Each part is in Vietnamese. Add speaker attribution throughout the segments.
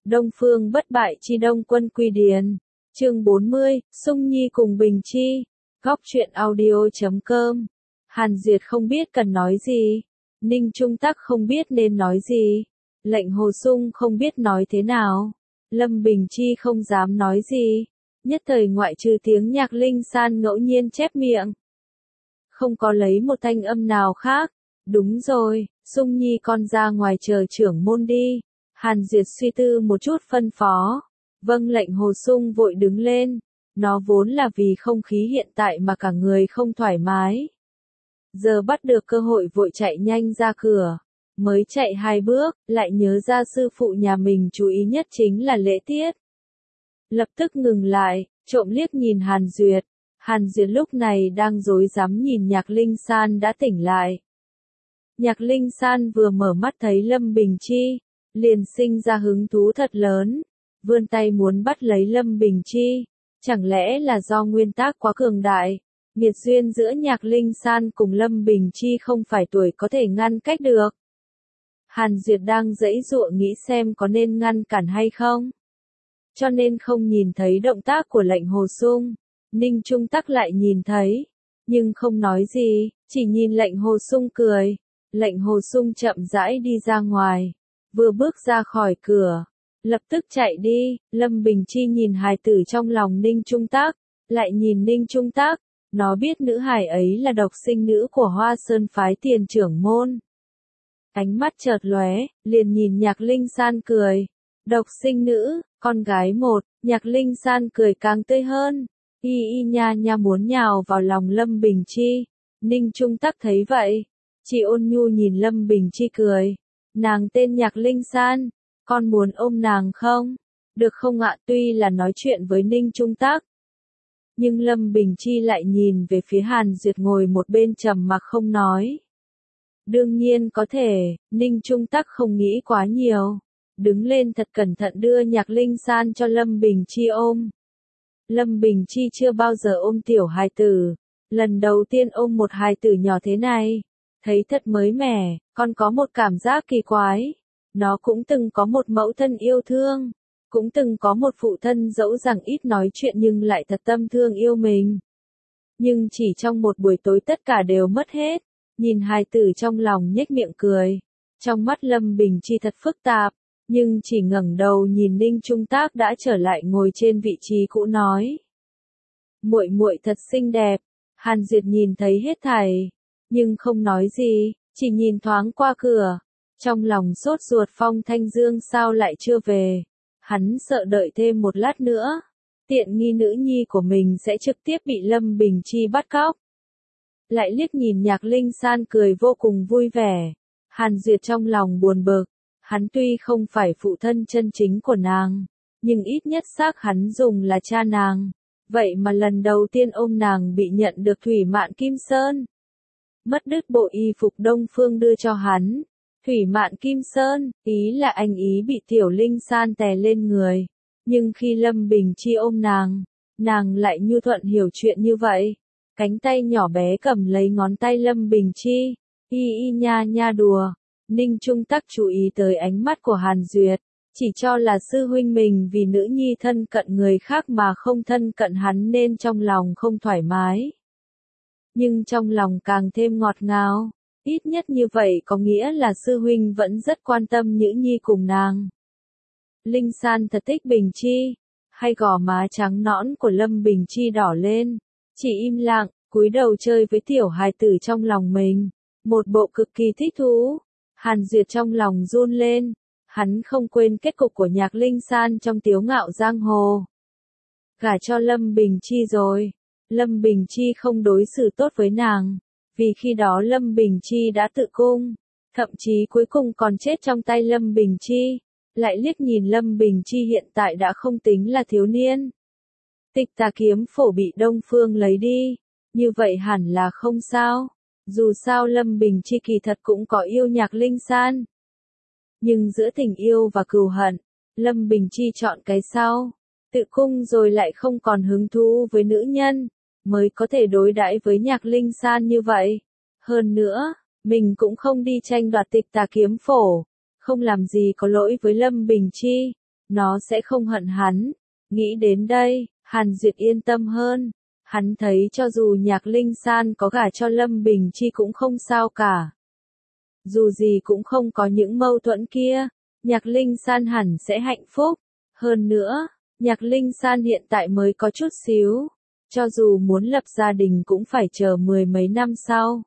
Speaker 1: Đông Phương bất bại chi Đông Quân Quy Điền. Chương 40, Sung Nhi cùng Bình Chi. Góc truyện audio.com. Hàn Duyệt không biết cần nói gì. Ninh Trung Tắc không biết nên nói gì. Lệnh Hồ Sung không biết nói thế nào. Lâm Bình Chi không dám nói gì. Nhất thời ngoại trừ tiếng nhạc Linh San ngẫu nhiên chép miệng. Không có lấy một thanh âm nào khác. Đúng rồi, Sung Nhi con ra ngoài chờ trưởng môn đi. Hàn Duyệt suy tư một chút phân phó. Vâng, lệnh Hồ Sung vội đứng lên. Nó vốn là vì không khí hiện tại mà cả người không thoải mái. Giờ bắt được cơ hội vội chạy nhanh ra cửa. Mới chạy 2 bước, lại nhớ ra sư phụ nhà mình chú ý nhất chính là lễ tiết. Lập tức ngừng lại, trộm liếc nhìn Hàn Duyệt. Hàn Duyệt lúc này đang rối rắm nhìn Nhạc Linh San đã tỉnh lại. Nhạc Linh San vừa mở mắt thấy Lâm Bình Chi, liền sinh ra hứng thú thật lớn, vươn tay muốn bắt lấy Lâm Bình Chi. Chẳng lẽ là do nguyên tắc quá cường đại, nghiệt duyên giữa Nhạc Linh San cùng Lâm Bình Chi không phải tuổi có thể ngăn cách được. Hàn Duyệt đang giãy giụa nghĩ xem có nên ngăn cản hay không. Cho nên không nhìn thấy động tác của lệnh Hồ Sung. Ninh Trung Tắc lại nhìn thấy, nhưng không nói gì, chỉ nhìn lệnh Hồ Sung cười. Lệnh Hồ Sung chậm rãi đi ra ngoài, vừa bước ra khỏi cửa, lập tức chạy đi. Lâm Bình Chi nhìn hài tử trong lòng Ninh Trung Tắc, lại nhìn Ninh Trung Tắc, nó biết nữ hài ấy là độc sinh nữ của Hoa Sơn phái Tiền trưởng môn. Ánh mắt chợt lóe, liền nhìn Nhạc Linh San cười. Độc sinh nữ, con gái một. Nhạc Linh San cười càng tươi hơn. Y nha nha muốn nhào vào lòng Lâm Bình Chi. Ninh Trung Tắc thấy vậy, chỉ ôn nhu nhìn Lâm Bình Chi cười. Nàng tên Nhạc Linh San, con muốn ôm nàng không? Được không ạ? Tuy là nói chuyện với Ninh Trung Tắc, nhưng Lâm Bình Chi lại nhìn về phía Hàn Duyệt ngồi một bên trầm mặc không nói. Đương nhiên có thể, Ninh Trung Tắc không nghĩ quá nhiều. Đứng lên thật cẩn thận đưa Nhạc Linh San cho Lâm Bình Chi ôm. Lâm Bình Chi chưa bao giờ ôm tiểu hài tử. Lần đầu tiên ôm một hài tử nhỏ thế này. Thấy thật mới mẻ, con có một cảm giác kỳ quái. Nó cũng từng có một mẫu thân yêu thương. Cũng từng có một phụ thân dẫu rằng ít nói chuyện nhưng lại thật tâm thương yêu mình. Nhưng chỉ trong một buổi tối tất cả đều mất hết. Nhìn hài tử trong lòng nhếch miệng cười. Trong mắt Lâm Bình Chi thật phức tạp. Nhưng chỉ ngẩng đầu nhìn Ninh Trung Tắc đã trở lại ngồi trên vị trí cũ nói. Muội muội thật xinh đẹp. Hàn Duyệt nhìn thấy hết thảy, nhưng không nói gì, chỉ nhìn thoáng qua cửa. Trong lòng sốt ruột Phong Thanh Dương sao lại chưa về. Hắn sợ đợi thêm một lát nữa, tiện nghi nữ nhi của mình sẽ trực tiếp bị Lâm Bình Chi bắt cóc. Lại liếc nhìn Nhạc Linh San cười vô cùng vui vẻ. Hàn Duyệt trong lòng buồn bực. Hắn tuy không phải phụ thân chân chính của nàng, nhưng ít nhất xác hắn dùng là cha nàng. Vậy mà lần đầu tiên ôm nàng bị nhận được Thủy Mạn Kim Sơn. Mất đứt bộ y phục Đông Phương đưa cho hắn. Thủy Mạn Kim Sơn, ý là anh ý bị Tiểu Linh San tè lên người. Nhưng khi Lâm Bình Chi ôm nàng lại nhu thuận hiểu chuyện như vậy. Cánh tay nhỏ bé cầm lấy ngón tay Lâm Bình Chi. Y nha nha đùa. Ninh Trung Tắc chú ý tới ánh mắt của Hàn Duyệt, chỉ cho là sư huynh mình vì nữ nhi thân cận người khác mà không thân cận hắn nên trong lòng không thoải mái. Nhưng trong lòng càng thêm ngọt ngào, ít nhất như vậy có nghĩa là sư huynh vẫn rất quan tâm nữ nhi cùng nàng. Linh San thật thích Bình Chi, hay gò má trắng nõn của Lâm Bình Chi đỏ lên, chỉ im lặng, cúi đầu chơi với tiểu hài tử trong lòng mình, một bộ cực kỳ thích thú. Hàn Duyệt trong lòng run lên, hắn không quên kết cục của Nhạc Linh San trong Tiếu Ngạo Giang Hồ. Gả cho Lâm Bình Chi rồi, Lâm Bình Chi không đối xử tốt với nàng, vì khi đó Lâm Bình Chi đã tự cung, thậm chí cuối cùng còn chết trong tay Lâm Bình Chi. Lại liếc nhìn Lâm Bình Chi hiện tại đã không tính là thiếu niên. Tịch Tà kiếm phổ bị Đông Phương lấy đi, như vậy hẳn là không sao. Dù sao Lâm Bình Chi kỳ thật cũng có yêu Nhạc Linh San. Nhưng giữa tình yêu và cừu hận, Lâm Bình Chi chọn cái sau. Tự cung rồi lại không còn hứng thú với nữ nhân, mới có thể đối đãi với Nhạc Linh San như vậy. Hơn nữa, mình cũng không đi tranh đoạt Tịch Tà kiếm phổ, không làm gì có lỗi với Lâm Bình Chi. nó sẽ không hận hắn. Nghĩ đến đây, Hàn Duyệt yên tâm hơn. Hắn thấy cho dù Nhạc Linh San có gả cho Lâm Bình Chi cũng không sao cả. Dù gì cũng không có những mâu thuẫn kia, Nhạc Linh San hẳn sẽ hạnh phúc. Hơn nữa, Nhạc Linh San hiện tại mới có chút xíu. Cho dù muốn lập gia đình cũng phải chờ 10 mấy năm sau.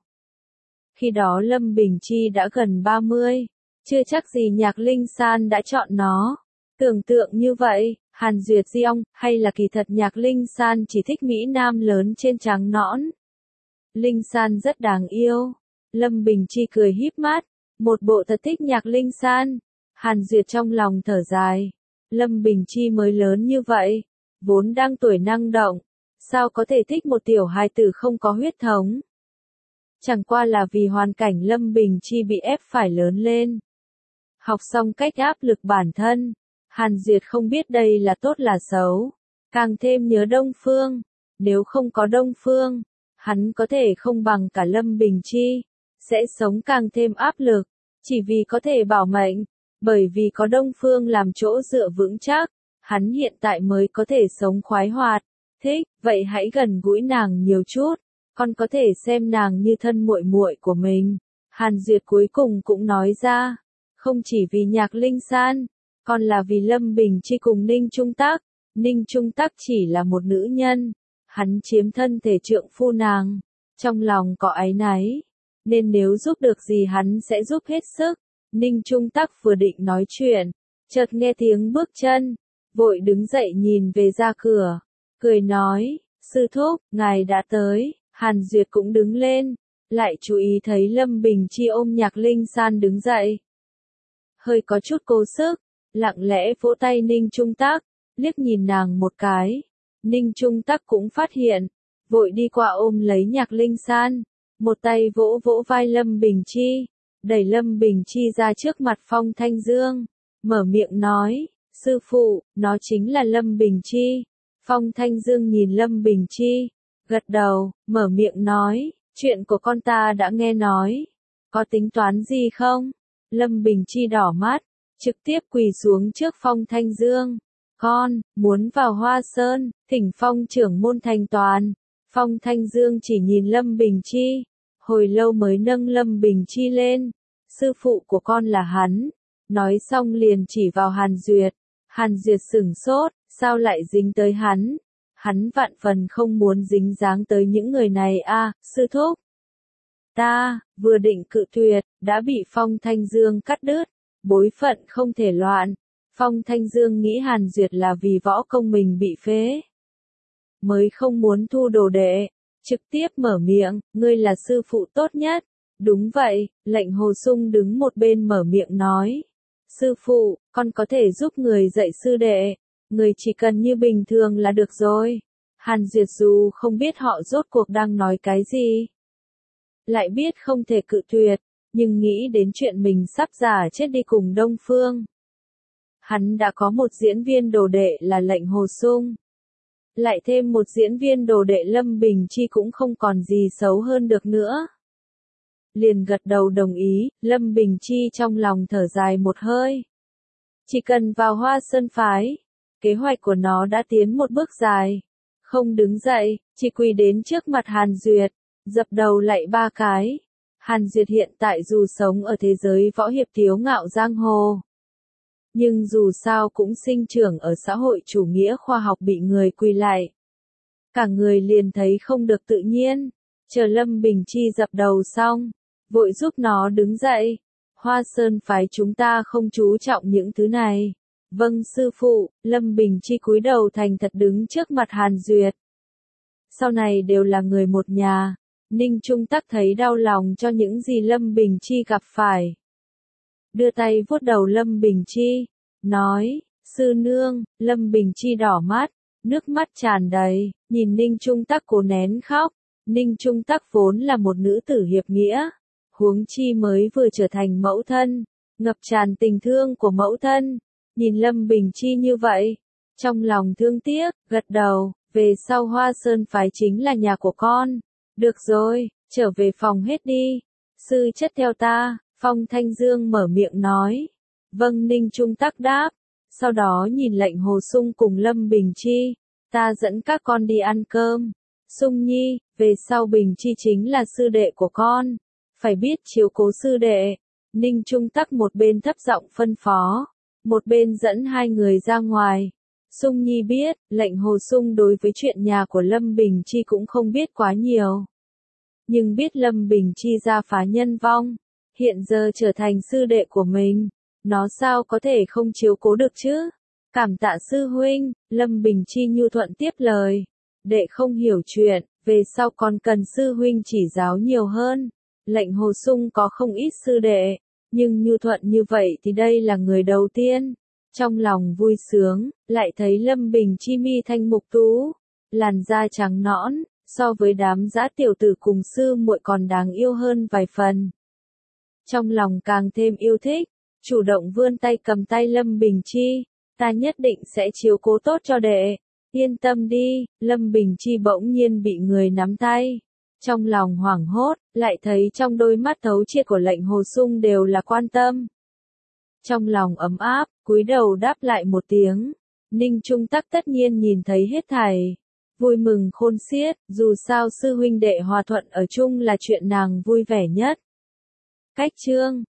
Speaker 1: Khi đó Lâm Bình Chi đã gần 30, chưa chắc gì Nhạc Linh San đã chọn nó. Tưởng tượng như vậy, Hàn Duyệt Diong, hay là kỳ thật Nhạc Linh San chỉ thích Mỹ Nam lớn trên trắng nõn. Linh San rất đáng yêu. Lâm Bình Chi cười híp mắt, một bộ thật thích Nhạc Linh San. Hàn Duyệt trong lòng thở dài. Lâm Bình Chi mới lớn như vậy, vốn đang tuổi năng động, sao có thể thích một tiểu hài tử không có huyết thống. Chẳng qua là vì hoàn cảnh Lâm Bình Chi bị ép phải lớn lên. Học xong cách áp lực bản thân, Hàn Duyệt không biết đây là tốt là xấu. Càng thêm nhớ Đông Phương. Nếu không có Đông Phương, hắn có thể không bằng cả Lâm Bình Chi. Sẽ sống càng thêm áp lực. Chỉ vì có thể bảo mệnh. Bởi vì có Đông Phương làm chỗ dựa vững chắc. Hắn hiện tại mới có thể sống khoái hoạt. Thích, vậy hãy gần gũi nàng nhiều chút. Con có thể xem nàng như thân muội muội của mình. Hàn Duyệt cuối cùng cũng nói ra. Không chỉ vì Nhạc Linh San, còn là vì Lâm Bình Chi cùng Ninh Trung Tắc. Ninh Trung Tắc chỉ là một nữ nhân. Hắn chiếm thân thể trượng phu nàng. Trong lòng có áy náy. Nên nếu giúp được gì hắn sẽ giúp hết sức. Ninh Trung Tắc vừa định nói chuyện. Chợt nghe tiếng bước chân. Vội đứng dậy nhìn về ra cửa. Cười nói, sư thúc, ngài đã tới. Hàn Duyệt cũng đứng lên. Lại chú ý thấy Lâm Bình Chi ôm Nhạc Linh San đứng dậy. Hơi có chút cố sức. Lặng lẽ vỗ tay Ninh Trung Tắc, liếc nhìn nàng một cái. Ninh Trung Tắc cũng phát hiện, vội đi qua ôm lấy Nhạc Linh San, một tay vỗ vỗ vai Lâm Bình Chi, đẩy Lâm Bình Chi ra trước mặt Phong Thanh Dương, mở miệng nói, sư phụ, nó chính là Lâm Bình Chi. Phong Thanh Dương nhìn Lâm Bình Chi, gật đầu, mở miệng nói, chuyện của con ta đã nghe nói, có tính toán gì không? Lâm Bình Chi đỏ mắt, trực tiếp quỳ xuống trước Phong Thanh Dương. Con, muốn vào Hoa Sơn, thỉnh Phong trưởng môn thành toàn. Phong Thanh Dương chỉ nhìn Lâm Bình Chi, hồi lâu mới nâng Lâm Bình Chi lên. Sư phụ của con là hắn. Nói xong liền chỉ vào Hàn Duyệt. Hàn Duyệt sửng sốt, sao lại dính tới hắn? Hắn vạn phần không muốn dính dáng tới những người này a, sư thúc. Ta, vừa định cự tuyệt, đã bị Phong Thanh Dương cắt đứt. Bối phận không thể loạn. Phong Thanh Dương nghĩ Hàn Duyệt là vì võ công mình bị phế. Mới không muốn thu đồ đệ. Trực tiếp mở miệng, ngươi là sư phụ tốt nhất. Đúng vậy, lệnh Hồ Sung đứng một bên mở miệng nói. Sư phụ, con có thể giúp người dạy sư đệ. Người chỉ cần như bình thường là được rồi. Hàn Duyệt dù không biết họ rốt cuộc đang nói cái gì. Lại biết không thể cự tuyệt. Nhưng nghĩ đến chuyện mình sắp giả chết đi cùng Đông Phương. Hắn đã có một diễn viên đồ đệ là lệnh Hồ Sung. Lại thêm một diễn viên đồ đệ Lâm Bình Chi cũng không còn gì xấu hơn được nữa. Liền gật đầu đồng ý, Lâm Bình Chi trong lòng thở dài một hơi. Chỉ cần vào Hoa Sơn phái, kế hoạch của nó đã tiến một bước dài. Không đứng dậy, chỉ quỳ đến trước mặt Hàn Duyệt, dập đầu lạy 3 cái. Hàn Duyệt hiện tại dù sống ở thế giới võ hiệp thiếu ngạo giang hồ. Nhưng dù sao cũng sinh trưởng ở xã hội chủ nghĩa khoa học bị người quỳ lạy. Cả người liền thấy không được tự nhiên. Chờ Lâm Bình Chi dập đầu xong, vội giúp nó đứng dậy. Hoa Sơn phái chúng ta không chú trọng những thứ này. Vâng sư phụ, Lâm Bình Chi cúi đầu thành thật đứng trước mặt Hàn Duyệt. Sau này đều là người một nhà. Ninh Trung Tắc thấy đau lòng cho những gì Lâm Bình Chi gặp phải. Đưa tay vuốt đầu Lâm Bình Chi, nói, sư nương. Lâm Bình Chi đỏ mắt, nước mắt tràn đầy, nhìn Ninh Trung Tắc cố nén khóc. Ninh Trung Tắc vốn là một nữ tử hiệp nghĩa, huống chi mới vừa trở thành mẫu thân, ngập tràn tình thương của mẫu thân. Nhìn Lâm Bình Chi như vậy, trong lòng thương tiếc, gật đầu, về sau Hoa Sơn phái chính là nhà của con. Được rồi, trở về phòng hết đi. Sư chất theo ta, Phong Thanh Dương mở miệng nói. Vâng Ninh Trung Tắc đáp. sau đó nhìn lệnh Hồ Sung cùng Lâm Bình Chi, ta dẫn các con đi ăn cơm. Sung Nhi, về sau Bình Chi chính là sư đệ của con, phải biết chiếu cố sư đệ. Ninh Trung Tắc một bên thấp giọng phân phó, một bên dẫn hai người ra ngoài. Sung Nhi biết, lệnh Hồ Sung đối với chuyện nhà của Lâm Bình Chi cũng không biết quá nhiều. Nhưng biết Lâm Bình Chi gia phá nhân vong, hiện giờ trở thành sư đệ của mình, nó sao có thể không chiếu cố được chứ? Cảm tạ sư huynh, Lâm Bình Chi nhu thuận tiếp lời. Đệ không hiểu chuyện, về sau còn cần sư huynh chỉ giáo nhiều hơn. Lệnh Hồ Sung có không ít sư đệ, nhưng nhu thuận như vậy thì đây là người đầu tiên. Trong lòng vui sướng, lại thấy Lâm Bình Chi mi thanh mục tú, làn da trắng nõn, so với đám dã tiểu tử cùng sư muội còn đáng yêu hơn vài phần. Trong lòng càng thêm yêu thích, chủ động vươn tay cầm tay Lâm Bình Chi, ta nhất định sẽ chiếu cố tốt cho đệ, yên tâm đi. Lâm Bình Chi bỗng nhiên bị người nắm tay, trong lòng hoảng hốt, lại thấy trong đôi mắt thấu triệt của lệnh Hồ Sung đều là quan tâm. Trong lòng ấm áp, cúi đầu đáp lại một tiếng. Ninh Trung Tắc tất nhiên nhìn thấy hết thảy, vui mừng khôn xiết, dù sao sư huynh đệ hòa thuận ở chung là chuyện nàng vui vẻ nhất. Cách chương